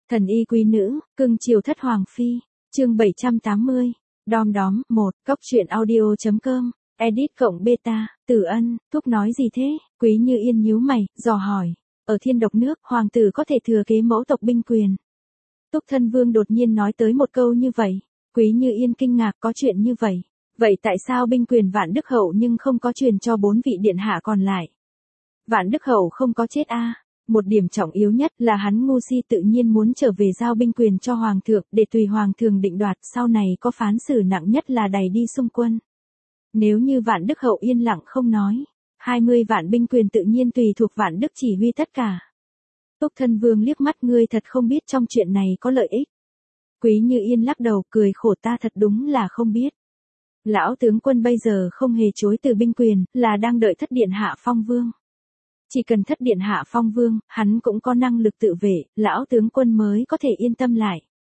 Thần y quý nữ, cưng chiều thất hoàng phi. Chương 780. Đom đóm 1. Cóc truyện audio.com. Edit cộng beta. Tử Ân, Thúc nói gì thế? Quý Như Yên nhíu mày, dò hỏi. Ở Thiên Độc nước, hoàng tử có thể thừa kế mẫu tộc binh quyền. Túc Thân Vương đột nhiên nói tới một câu như vậy. Quý Như Yên kinh ngạc, có chuyện như vậy. Vậy tại sao binh quyền Vạn Đức Hậu nhưng không có truyền cho 4 vị điện hạ còn lại? Vạn Đức Hậu không có chết a. Một điểm trọng yếu nhất là hắn ngu si tự nhiên muốn trở về giao binh quyền cho hoàng thượng để tùy hoàng thượng định đoạt, sau này có phán xử nặng nhất là đày đi xung quân. Nếu như Vạn Đức Hậu yên lặng không nói, 20 vạn binh quyền tự nhiên tùy thuộc Vạn Đức chỉ huy tất cả. Túc Thân Vương liếc mắt, ngươi thật không biết trong chuyện này có lợi ích. Quý Như Yên lắc đầu cười khổ, ta thật đúng là không biết. Lão tướng quân bây giờ không hề chối từ binh quyền, là đang đợi Thất điện hạ phong vương. Chỉ cần Thất điện hạ phong vương, hắn cũng có năng lực tự vệ, lão tướng quân mới có thể yên tâm lại.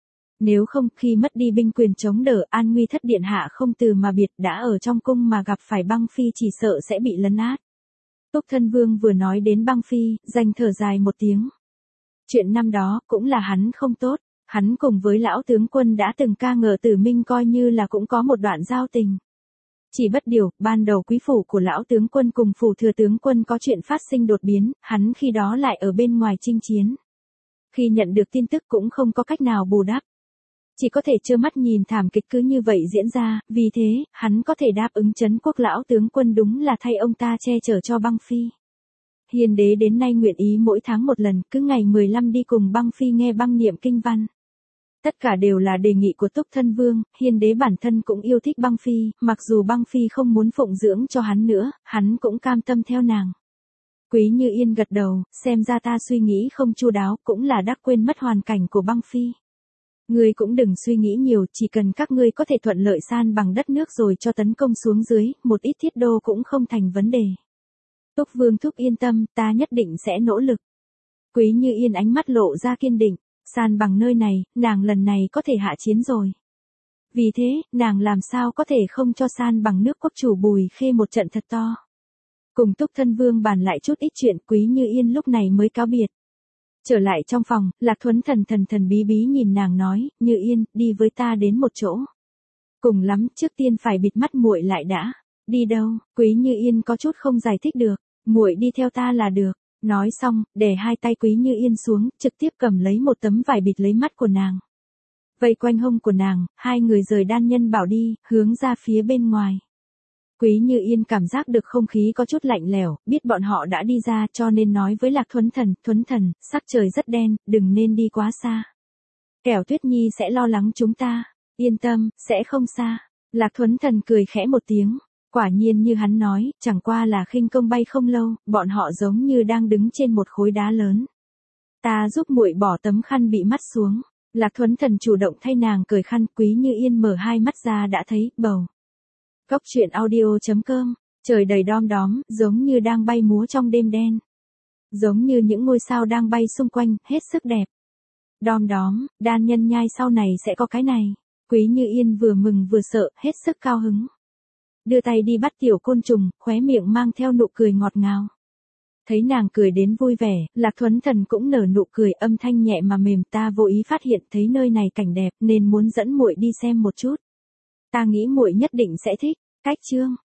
Nếu không, khi mất đi binh quyền chống đỡ, an nguy Thất điện hạ không từ mà biệt, đã ở trong cung mà gặp phải băng phi chỉ sợ sẽ bị lấn át. Túc Thân Vương vừa nói đến băng phi, danh thở dài một tiếng. Chuyện năm đó, cũng là hắn không tốt, hắn cùng với lão tướng quân đã từng ca ngợi Tử Minh, coi như là cũng có một đoạn giao tình. Chỉ bất điều, ban đầu quý phủ của lão tướng quân cùng phủ thừa tướng quân có chuyện phát sinh đột biến, hắn khi đó lại ở bên ngoài chinh chiến. Khi nhận được tin tức cũng không có cách nào bù đắp. Chỉ có thể trơ mắt nhìn thảm kịch cứ như vậy diễn ra, vì thế, hắn có thể đáp ứng trấn quốc lão tướng quân đúng là thay ông ta che chở cho băng phi. Hiền đế đến nay nguyện ý mỗi tháng một lần, cứ ngày 15 đi cùng băng phi nghe băng niệm kinh văn. Tất cả đều là đề nghị của Túc Thân Vương, hiền đế bản thân cũng yêu thích băng phi, mặc dù băng phi không muốn phụng dưỡng cho hắn nữa, hắn cũng cam tâm theo nàng. Quý Như Yên gật đầu, xem ra ta suy nghĩ không chu đáo, cũng là đã quên mất hoàn cảnh của băng phi. Ngươi cũng đừng suy nghĩ nhiều, chỉ cần các ngươi có thể thuận lợi san bằng đất nước rồi cho tấn công xuống dưới, một ít thiết đô cũng không thành vấn đề. Túc Vương thúc yên tâm, ta nhất định sẽ nỗ lực. Quý Như Yên ánh mắt lộ ra kiên định. San bằng nơi này, nàng lần này có thể hạ chiến rồi. Vì thế, nàng làm sao có thể không cho san bằng nước quốc chủ Bùi Khê một trận thật to. Cùng Túc Thân Vương bàn lại chút ít chuyện, Quý Như Yên lúc này mới cáo biệt. Trở lại trong phòng, Lạc Thuấn thần bí bí nhìn nàng nói, Như Yên, đi với ta đến một chỗ. Cùng lắm, trước tiên phải bịt mắt muội lại đã. Đi đâu? Quý Như Yên có chút không giải thích được. Muội đi theo ta là được. Nói xong, để hai tay Quý Như Yên xuống, trực tiếp cầm lấy một tấm vải bịt lấy mắt của nàng. Vây quanh hông của nàng, hai người rời đan nhân bảo đi, hướng ra phía bên ngoài. Quý Như Yên cảm giác được không khí có chút lạnh lẽo, biết bọn họ đã đi ra cho nên nói với Lạc Thuấn thần, sắc trời rất đen, đừng nên đi quá xa. Kẻo Tuyết Nhi sẽ lo lắng chúng ta. Yên tâm, sẽ không xa. Lạc Thuấn thần cười khẽ một tiếng. Quả nhiên như hắn nói, chẳng qua là khinh công bay không lâu, bọn họ giống như đang đứng trên một khối đá lớn. Ta giúp muội bỏ tấm khăn bị mắt xuống. Lạc Thuấn thần chủ động thay nàng cởi khăn, Quý Như Yên mở hai mắt ra đã thấy, bầu. Cóc truyện audio.com, trời đầy đom đóm, giống như đang bay múa trong đêm đen. Giống như những ngôi sao đang bay xung quanh, hết sức đẹp. Đom đóm, đan nhân nhai sau này sẽ có cái này. Quý Như Yên vừa mừng vừa sợ, hết sức cao hứng. Đưa tay đi bắt tiểu côn trùng, khóe miệng mang theo nụ cười ngọt ngào. Thấy nàng cười đến vui vẻ, Lạc Thuấn thần cũng nở nụ cười, âm thanh nhẹ mà mềm, ta vô ý phát hiện thấy nơi này cảnh đẹp nên muốn dẫn muội đi xem một chút. Ta nghĩ muội nhất định sẽ thích. Cách chương